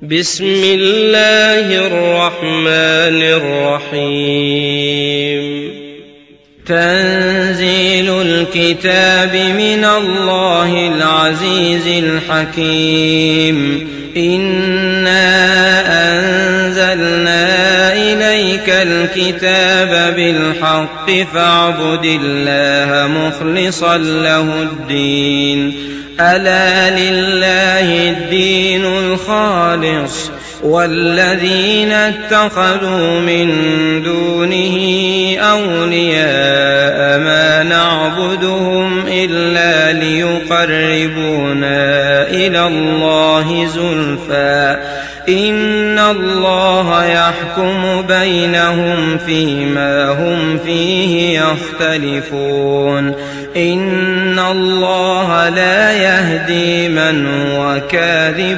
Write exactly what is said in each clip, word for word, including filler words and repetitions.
بسم الله الرحمن الرحيم تنزيل الكتاب من الله العزيز الحكيم إنا أنزلنا إليك الكتاب بالحق فاعبد الله مخلصا له الدين ألا لله الدين الخالص والذين اتخذوا من دونه أولياء ما نعبدهم إلا ليقربونا إلى الله زلفى إن الله يحكم بينهم فيما هم فيه يختلفون إن الله لا يهدي من هو كاذب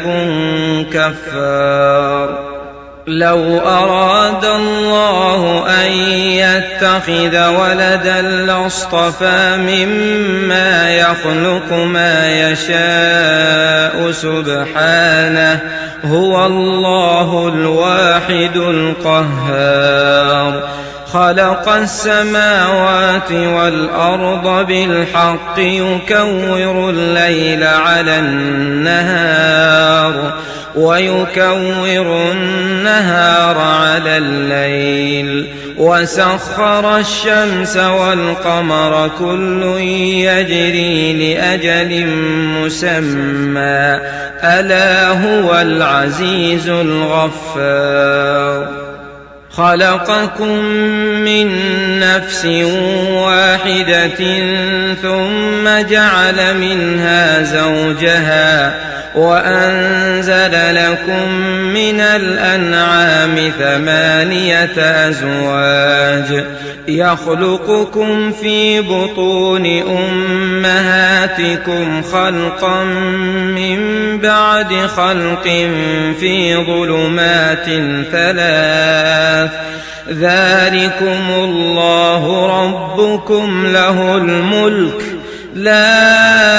كفار لو أراد الله أن يتخذ ولدا لاصطفى مما يخلق ما يشاء سبحانه هو الله الواحد القهار خلق السماوات والأرض بالحق يكور الليل على النهار ويكور النهار على الليل وسخر الشمس والقمر كل يجري لأجل مسمى ألا هو العزيز الغفار خلقكم من نفس واحدة ثم جعل منها زوجها وأنزل لكم من الأنعام ثمانية أزواج يخلقكم في بطون أمهاتكم خلقا من بعد خلق في ظلمات ثلاث ذلكم الله ربكم له الملك لا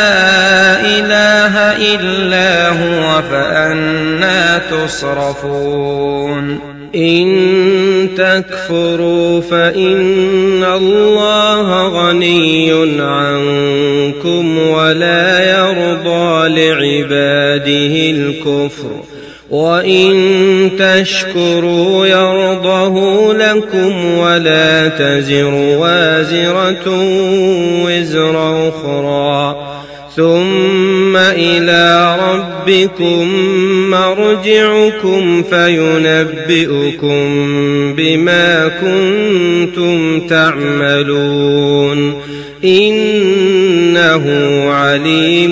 إله إلا هو فأنى تصرفون إن تكفروا فإن الله غني عنكم ولا يرضى لعباده الكفر وإن تشكروا يرضه لكم ولا تزر وازرة وزر أخرى ثم إلى ربكم مرجعكم فينبئكم بما كنتم تعملون إنه عليم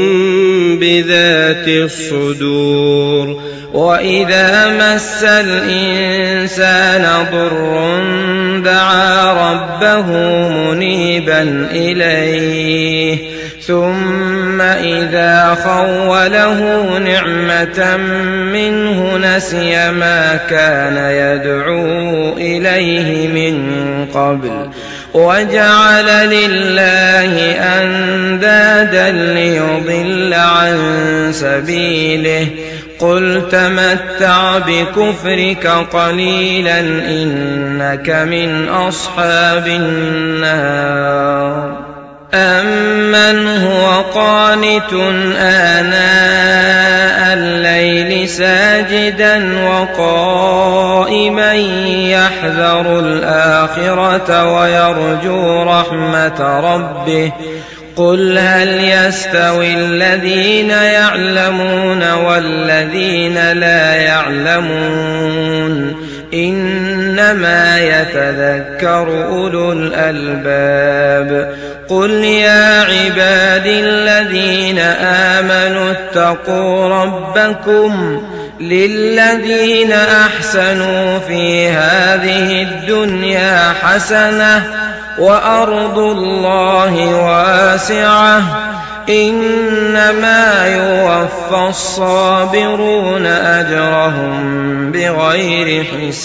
بذات الصدور وإذا مس الإنسان ضر دعا ربه منيبا إليه ثم إذا خوله نعمة منه نسي ما كان يدعو إليه من قبل وجعل لله أندادا ليضل عن سبيله قل تمتع بكفرك قليلا إنك من أصحاب النار أمن هو قانت آناء الليل ساجدا وقائما يحذر الآخرة ويرجو رحمة ربه قل هل يستوي الذين يعلمون والذين لا يعلمون إنما يتذكر أولو الألباب قل يا عبادي الذين آمنوا اتقوا ربكم للذين أحسنوا في هذه الدنيا حسنة وأرض الله واسعة إنما يوفى الصابرون أجرهم بغير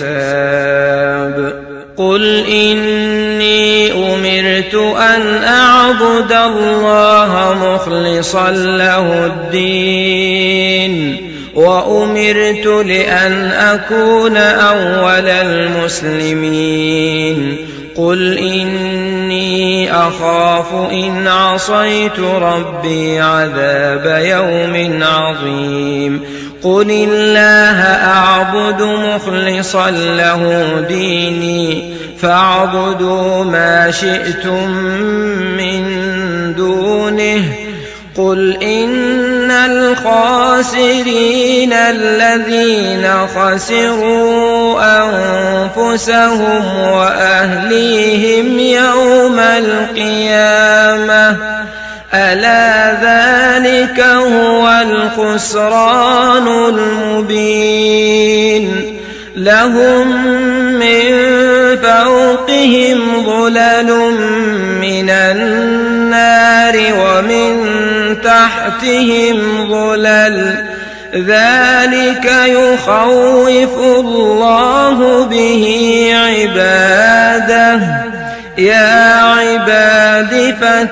حساب قل إني أمرت أن أعبد الله مخلصا له الدين وأمرت لأن أكون أول المسلمين قل إني أخاف إن عصيت ربي عذاب يوم عظيم قل الله أعبد مخلصا له ديني فاعبدوا ما شئتم من دونه قل إن الخاسرين الذين خسروا أنفسهم وأهليهم يوم القيامة ألا ذلك هو الخسران المبين لهم من فوقهم ظلل من النار ومن تحتهم ظلل ذلك يخوف الله به عباده يا عباد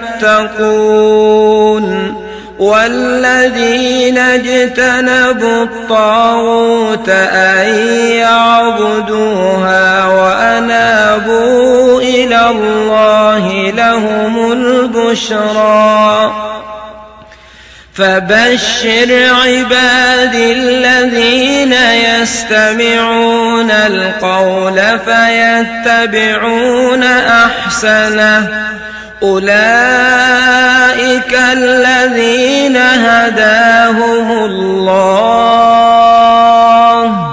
فاتقون والذين اجتنبوا الطاغوت أن يعبدوها وأنابوا إلى الله لهم البشرى فبشر عبادي الذين يستمعون القول فيتبعون أحسنه أولئك الذين هداهم الله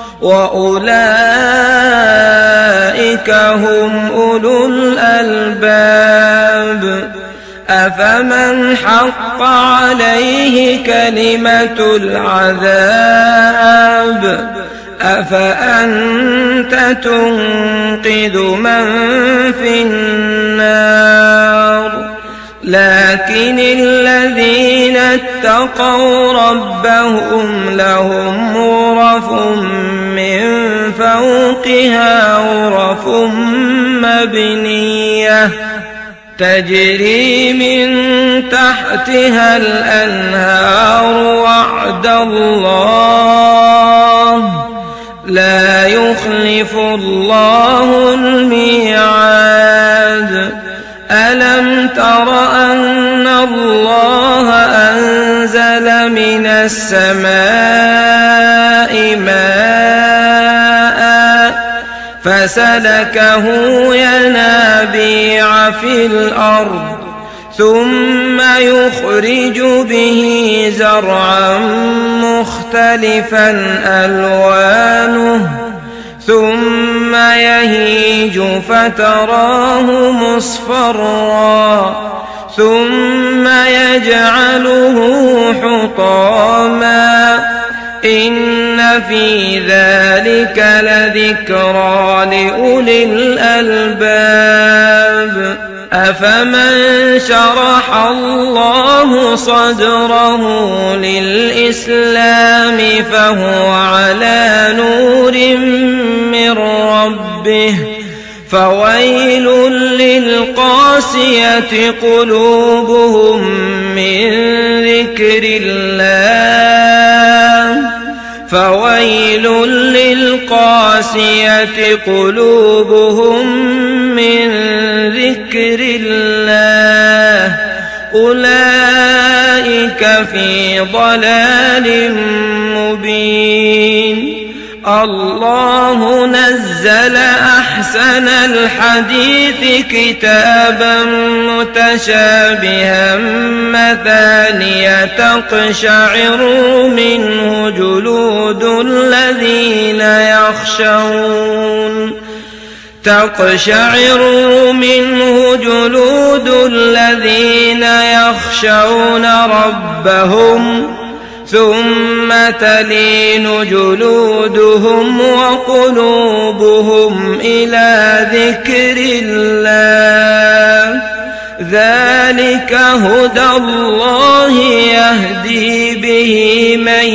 وأولئك هم أولو الألباب أفمن حق عليه كلمة العذاب أفأنت تنقذ من في النار لكن الذين اتقوا ربهم لهم غرف من فوقها غرف مبنية تجري من تحتها الأنهار وعد الله لا يخلف الله الميعاد ألم تر أن الله أنزل من السماء ماء فسلكه ينابيع في الأرض ثم يخرج به زرعا مختلفا ألوانه ثم يهيج فتراه مصفرا ثم يجعله حطاما إن في ذلك لذكرى لأولي الألباب أفمن شرح الله صدره للإسلام فهو على نور من ربه فويل للقاسية قلوبهم من ذكر الله فويل للقاسية قلوبهم من ذكر الله أولئك في ضلال مبين الله نزل أحسن الحديث كتابا متشابها مثانية تقشعر منه جلود الذين يخشون تقشعر منه جلود الذين يخشون ربهم ثم تلين جلودهم وقلوبهم إلى ذكر الله ذلك هدى الله يهدي به من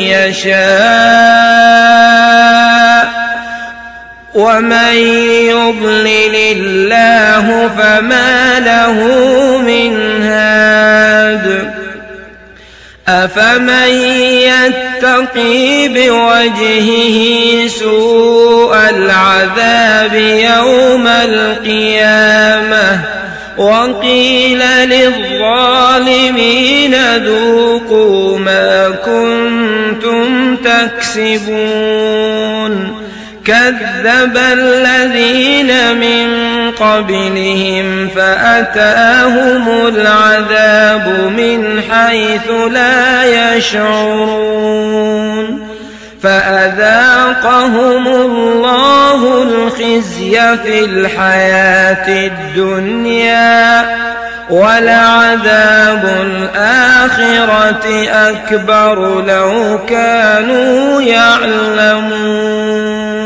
يشاء ومن يضلل الله فما له من هاد أفمن يتبع يتقي بوجهه سوء العذاب يوم القيامة وقيل للظالمين ذوقوا ما كنتم تكسبون كذب الذين من قبلهم فأتاهم العذاب من حيث لا يشعرون فأذاقهم الله الخزي في الحياة الدنيا ولعذاب الآخرة أكبر لو كانوا يعلمون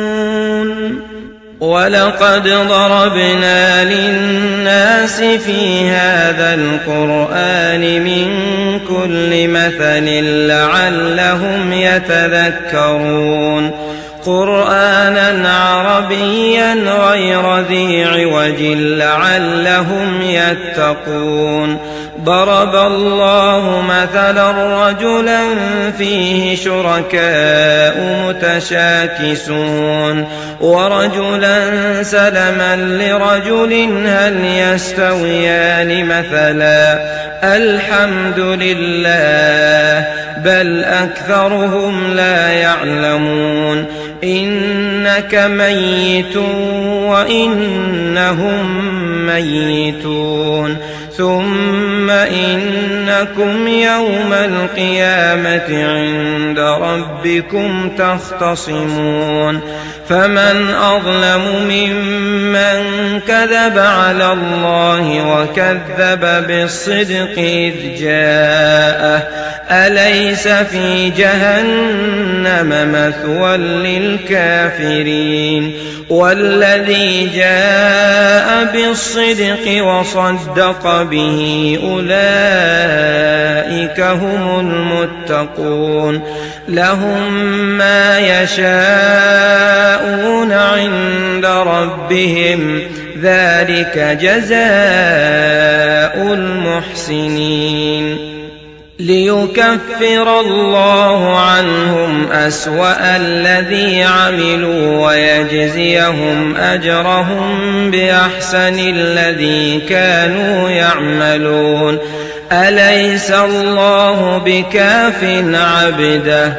ولقد ضربنا للناس في هذا القرآن من كل مثل لعلهم يتذكرون قرآنا عربيا غير ذي عوج لعلهم يتقون ضرب الله مثلا رجلا فيه شركاء متشاكسون ورجلا سلما لرجل هل يستويان مثلا الحمد لله بل أكثرهم لا يعلمون إنك ميت وإنهم ميتون ثم إنكم يوم القيامة عند ربكم تختصمون فمن أظلم ممن كذب على الله وكذب بالصدق إذ جاءه أليس في جهنم مثوى للكافرين والذي جاء بالصدق وصدق به أولئك هم المتقون لهم ما يشاءون عند ربهم ذلك جزاء المحسنين ليكفر الله عنهم أسوأ الذي عملوا ويجزيهم أجرهم بأحسن الذي كانوا يعملون أليس الله بكاف عبده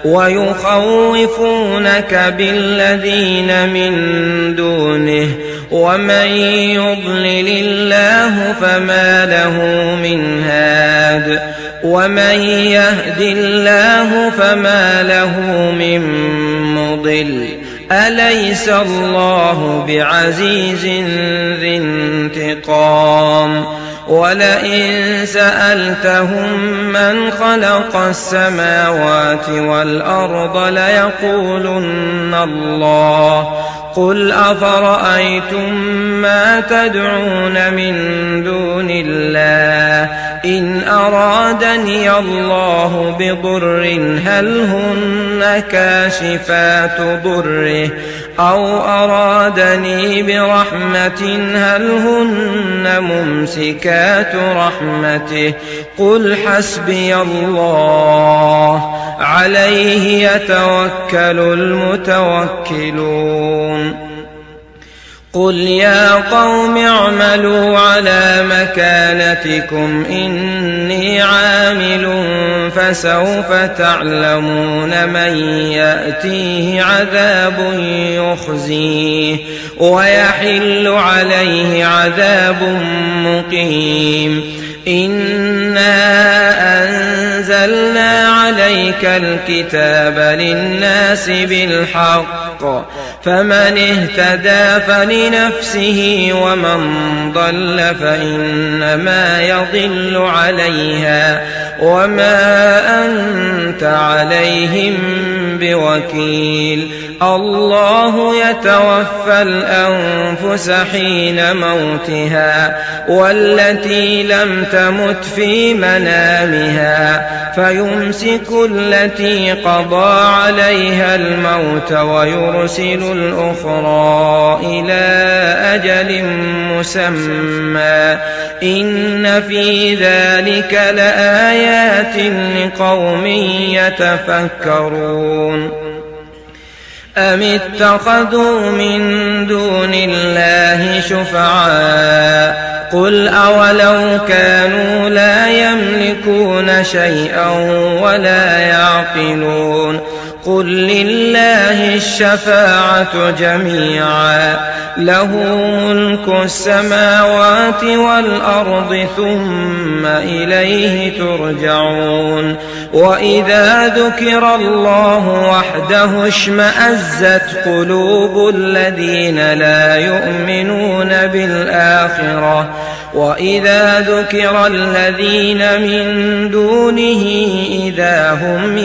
ويخوفونك بالذين من دونه ومن يضلل الله فما له من هاد ومن يهد الله فما له من مضل أليس الله بعزيز ذي انتقام ولئن سألتهم من خلق السماوات والأرض ليقولن الله قل أفرأيتم ما تدعون من دون الله إن أرادني الله بضر هل هن كاشفات ضره أو أرادني برحمة هل هن ممسكات رحمته قل حسبي الله عليه يتوكل المتوكلون قل يا قوم اعملوا على مكانتكم إني عامل فسوف تعلمون من يأتيه عذاب يخزيه ويحل عليه عذاب مقيم إنا أنزلنا عليك الكتاب للناس بالحق فمن اهتدى فلنفسه ومن ضل فإنما يضل عليها وما أنت عليهم بوكيل الله يتوفى الأنفس حين موتها والتي لم تمت في منامها فيمسك التي قضى عليها الموت ويرسل الأخرى إلى أجل مسمى إن في ذلك لآيات لقوم يتفكرون أم اتخذوا من دون الله شفعاء قل أولو كانوا لا يملكون شيئا ولا يعقلون قل لله الشفاعة جميعا له ملك السماوات والأرض ثم إليه ترجعون وإذا ذكر الله وحده اشمأزت قلوب الذين لا يؤمنون بالآخرة وإذا ذكر الذين من دونه إذا هم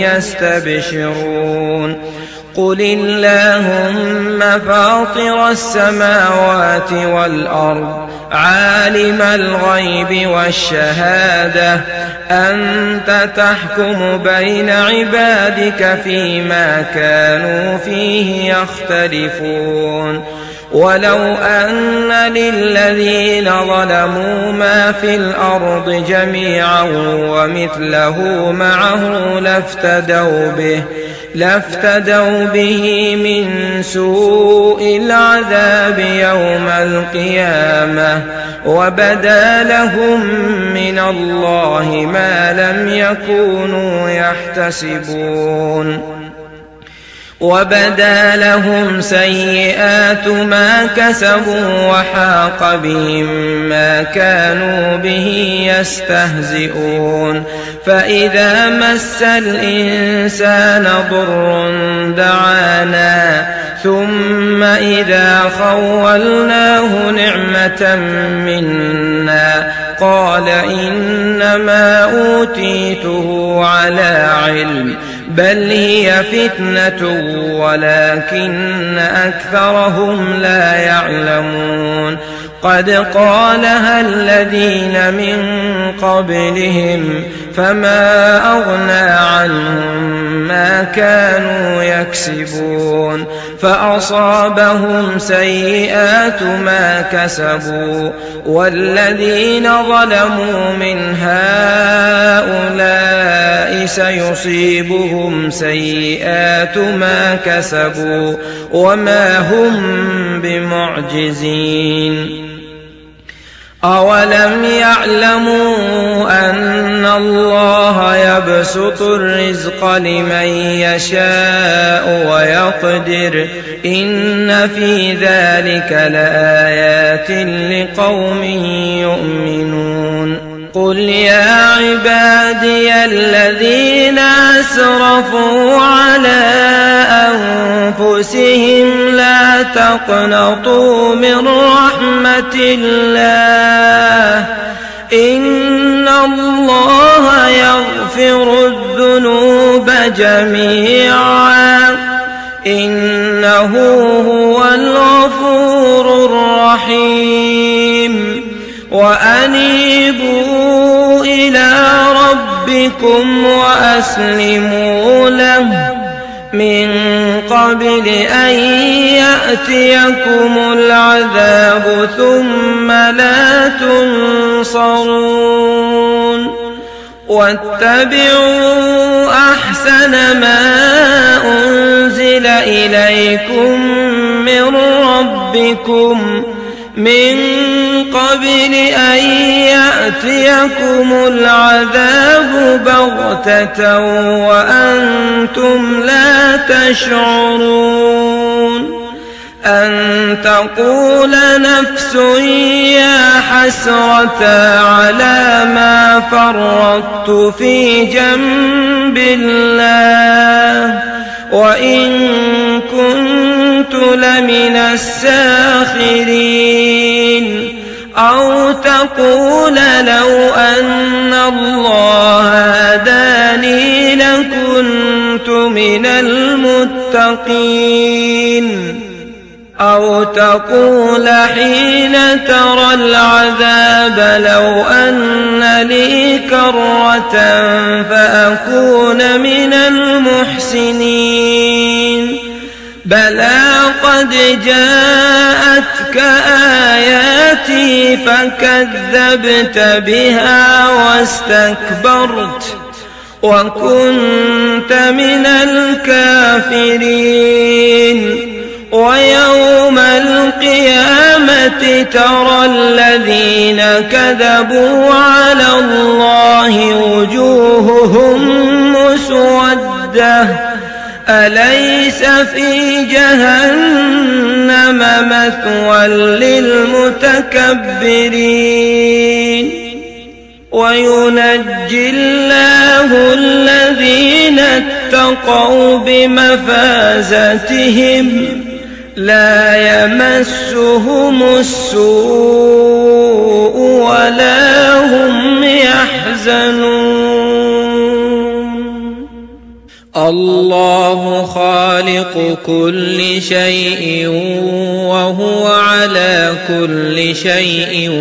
يستبشرون قل اللهم فاطر السماوات والأرض عالم الغيب والشهادة أنت تحكم بين عبادك فيما كانوا فيه يختلفون ولو أن للذين ظلموا ما في الأرض جميعا ومثله معه لافتدوا به لافتدوا به من سوء العذاب يوم القيامة وبدا لهم من الله ما لم يكونوا يحتسبون وبدا لهم سيئات ما كسبوا وحاق بهم ما كانوا به يستهزئون فإذا مس الإنسان ضر دعانا ثم إذا خولناه نعمة منا قال إنما أوتيته على علم بل هي فتنة ولكن أكثرهم لا يعلمون قد قالها الذين من قبلهم فما أغنى عنهم ما كانوا يكسبون فأصابهم سيئات ما كسبوا والذين ظلموا من هؤلاء سيصيبهم سيئات ما كسبوا وما هم بمعجزين أولم يعلموا أن الله يبسط الرزق لمن يشاء ويقدر إن في ذلك لآيات لقوم يؤمنون قل يا عبادي الذين أسرفوا على أنفسهم لا تقنطوا من رحمة الله إن الله يغفر الذنوب جميعا إنه هو الغفور الرحيم وأنيبوا إلى ربكم وأسلموا له من قبل أن يأتيكم العذاب ثم لا تنصرون واتبعوا أحسن ما أنزل إليكم من ربكم من قبل أن يأتيكم العذاب بغتة وأنتم لا تشعرون أن تقول نفس يا حسرة على ما فرطت في جنب الله وإن كنت لمن الساخرين أو تقول لو أن الله هداني لكنت من من المتقين. أو تقول حين ترى العذاب لو أن لي كرة فأكون من المحسنين. بلى قد جاءتك آياتي فكذبت بها واستكبرت وكنت من الكافرين. ويوم القيامة ترى الذين كذبوا على الله وجوههم مسودة أليس في جهنم مثوى للمتكبرين. وينجي الله الذين اتقوا بمفازتهم لا يمسهم السوء ولا هم يحزنون. الله خالق كل شيء وهو على كل شيء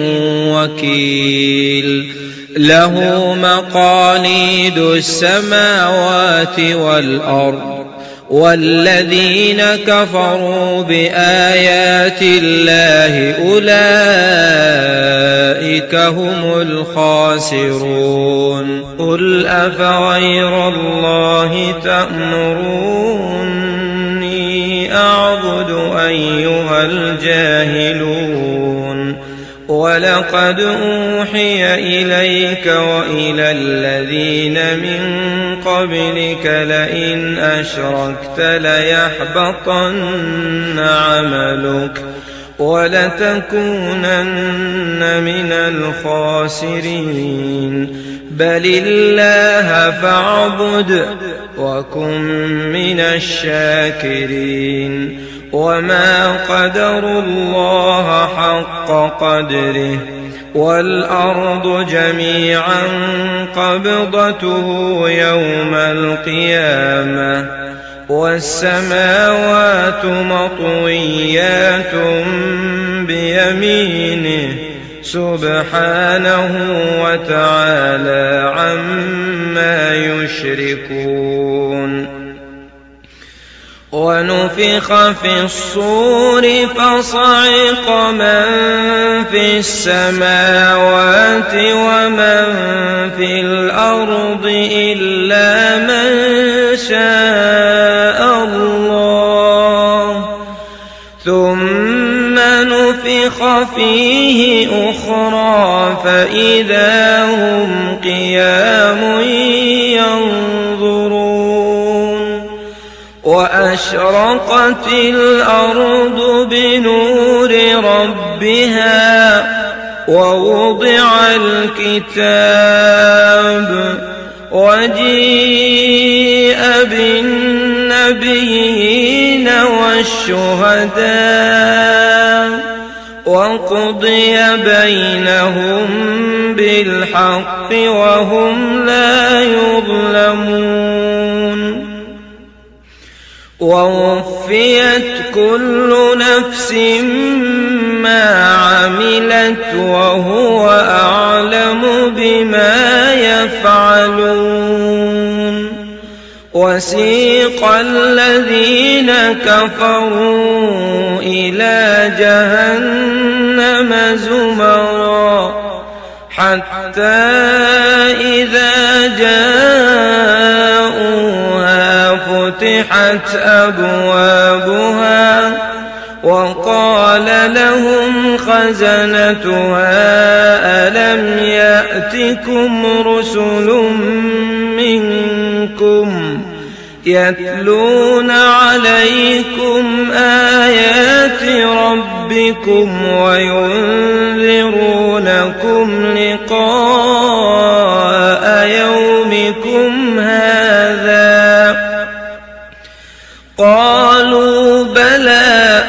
وكيل. له مقاليد السماوات والأرض. والذين كفروا بآيات الله أولئك هم الخاسرون. قل أفغير الله تأمروني أعبد أيها الجاهلون. ولقد أوحي إليك وإلى الذين من قبلك لئن أشركت ليحبطن عملك ولتكونن من الخاسرين. بل الله فاعبد وكن من الشاكرين. وما قدروا الله حق قدره والأرض جميعا قبضته يوم القيامة والسماوات مطويات بيمينه سبحانه وتعالى عما يشركون. ونفخ في الصور فصعق من في السماوات ومن في الأرض إلا من شاء الله ثم نفخ فيه أخرى فإذا هم قيام ينظرون. وأشرقت الأرض بنور ربها ووضع الكتاب وجيء بالنبيين والشهداء وقضي بينهم بالحق وهم لا يظلمون. ووفيت كل نفس ما عملت وهو أعلم بما يفعلون. وسيق الذين كفروا إلى جهنم زمرا حتى إذا جاءوها فتحت أبوابها وقال لهم خزنتها ألم يأتكم رسل منكم يتلون عليكم آيات ربكم وينذرونكم لقاء يومكم هذا قالوا بلى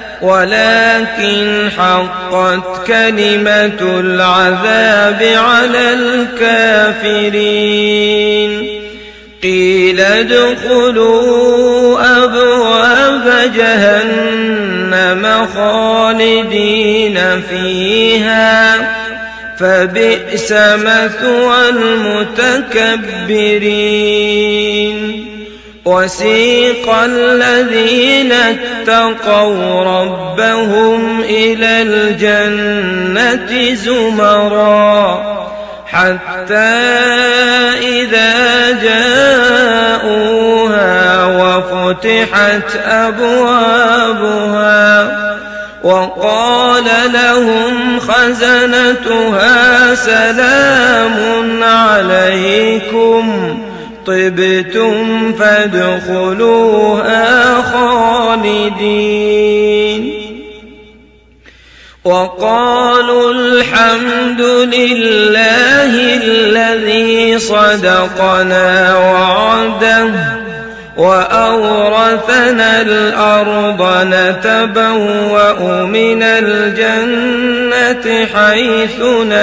ولكن حقت كلمة العذاب على الكافرين. قيل ادخلوا أبواب جهنم خالدين فيها فبئس مثوى المتكبرين وسيق الذين اتقوا ربهم إلى الجنة زمرا حتى إذا جاءوها وفتحت أبوابها وقال لهم خزنتها سلام عليكم طبتم فادخلوها خالدين وقالوا الحمد لله الذي صدقنا وعده وأورثنا الأرض نتبوأ من الجنة حيث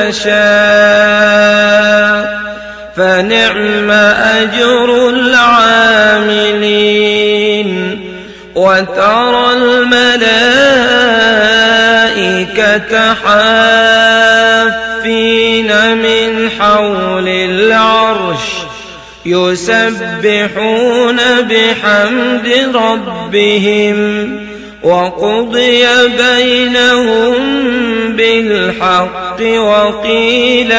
نشاء فنعم أجر العاملين وترى الملائكة حافين من حول العرش يسبحون بحمد ربهم وقضي بينهم بالحق وقيل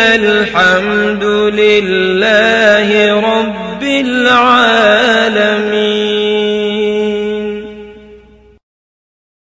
الحمد لله رب العالمين.